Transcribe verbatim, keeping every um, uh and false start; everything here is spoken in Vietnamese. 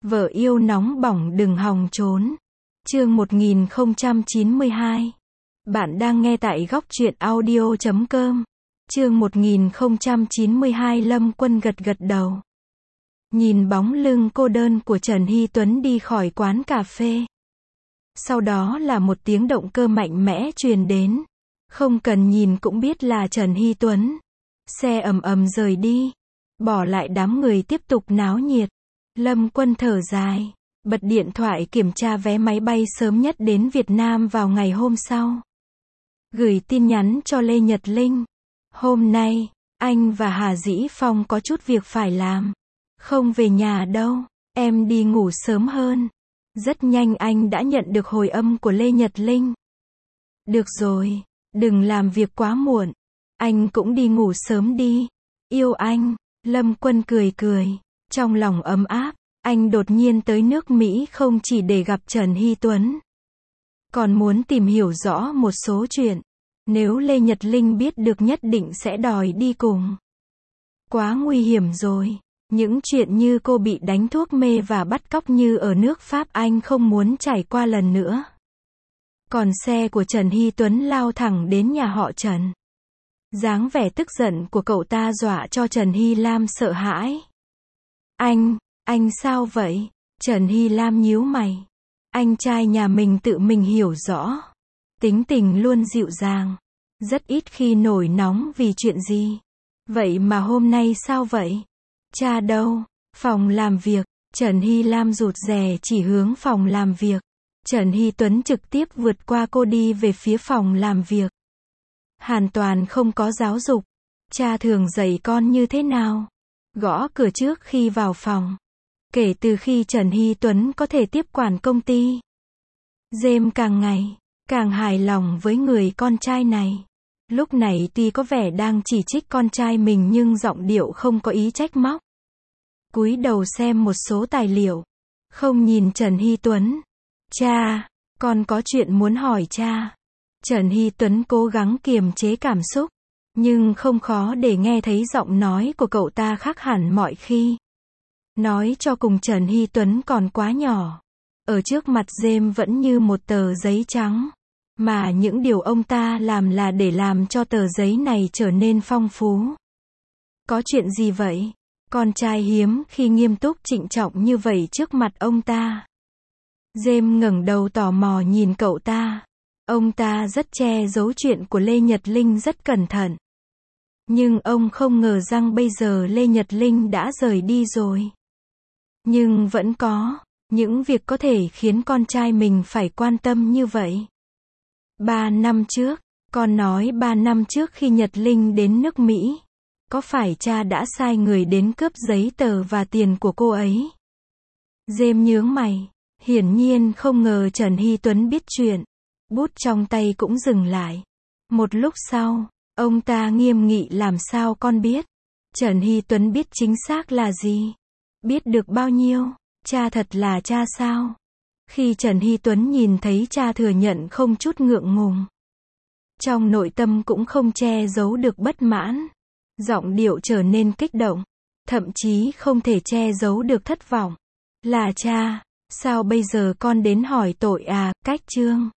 Vợ yêu nóng bỏng đừng hòng trốn. Chương một nghìn không trăm chín mươi hai. Bạn đang nghe tại góc truyện audio chấm com. Chương một nghìn không trăm chín mươi hai. Lâm Quân gật gật đầu. Nhìn bóng lưng cô đơn của Trần Hy Tuấn đi khỏi quán cà phê. Sau đó là một tiếng động cơ mạnh mẽ truyền đến. Không cần nhìn cũng biết là Trần Hy Tuấn. Xe ầm ầm rời đi. Bỏ lại đám người tiếp tục náo nhiệt. Lâm Quân thở dài. Bật điện thoại kiểm tra vé máy bay sớm nhất đến Việt Nam vào ngày hôm sau. Gửi tin nhắn cho Lê Nhật Linh. Hôm nay, anh và Hà Dĩ Phong có chút việc phải làm. Không về nhà đâu, em đi ngủ sớm hơn. Rất nhanh anh đã nhận được hồi âm của Lê Nhật Linh. Được rồi, đừng làm việc quá muộn. Anh cũng đi ngủ sớm đi. Yêu anh. Lâm Quân cười cười. Trong lòng ấm áp, anh đột nhiên tới nước Mỹ không chỉ để gặp Trần Hy Tuấn. Còn muốn tìm hiểu rõ một số chuyện. Nếu Lê Nhật Linh biết được nhất định sẽ đòi đi cùng. Quá nguy hiểm rồi. Những chuyện như cô bị đánh thuốc mê và bắt cóc như ở nước Pháp anh không muốn trải qua lần nữa. Còn xe của Trần Hy Tuấn lao thẳng đến nhà họ Trần. Dáng vẻ tức giận của cậu ta dọa cho Trần Hy Lam sợ hãi. Anh, anh sao vậy? Trần Hy Lam nhíu mày. Anh trai nhà mình tự mình hiểu rõ. Tính tình luôn dịu dàng. Rất ít khi nổi nóng vì chuyện gì. Vậy mà hôm nay sao vậy? Cha đâu? Phòng làm việc. Trần Hy Lam rụt rè chỉ hướng phòng làm việc. Trần Hy Tuấn trực tiếp vượt qua cô đi về phía phòng làm việc. Hoàn toàn không có giáo dục. Cha thường dạy con như thế nào? Gõ cửa trước khi vào phòng. Kể từ khi Trần Hy Tuấn có thể tiếp quản công ty, James càng ngày càng hài lòng với người con trai này. Lúc này tuy có vẻ đang chỉ trích con trai mình nhưng giọng điệu không có ý trách móc. Cúi đầu xem một số tài liệu. Không nhìn Trần Hy Tuấn. Cha, con có chuyện muốn hỏi cha. Trần Hy Tuấn cố gắng kiềm chế cảm xúc. Nhưng không khó để nghe thấy giọng nói của cậu ta khác hẳn mọi khi. Nói cho cùng Trần Hy Tuấn còn quá nhỏ. Ở trước mặt James vẫn như một tờ giấy trắng. Mà những điều ông ta làm là để làm cho tờ giấy này trở nên phong phú. Có chuyện gì vậy? Con trai hiếm khi nghiêm túc trịnh trọng như vậy trước mặt ông ta. James ngẩng đầu tò mò nhìn cậu ta. Ông ta rất che giấu chuyện của Lê Nhật Linh rất cẩn thận. Nhưng ông không ngờ rằng bây giờ Lê Nhật Linh đã rời đi rồi. Nhưng vẫn có những việc có thể khiến con trai mình phải quan tâm như vậy. Ba năm trước, con nói ba năm trước khi Nhật Linh đến nước Mỹ, có phải cha đã sai người đến cướp giấy tờ và tiền của cô ấy? James nhướng mày, hiển nhiên không ngờ Trần Hy Tuấn biết chuyện. Bút trong tay cũng dừng lại. Một lúc sau, ông ta nghiêm nghị làm sao con biết? Trần Hy Tuấn biết chính xác là gì? Biết được bao nhiêu? Cha thật là cha sao? Khi Trần Hy Tuấn nhìn thấy cha thừa nhận không chút ngượng ngùng. Trong nội tâm cũng không che giấu được bất mãn. Giọng điệu trở nên kích động. Thậm chí không thể che giấu được thất vọng. Là cha, sao bây giờ con đến hỏi tội à? Cách chương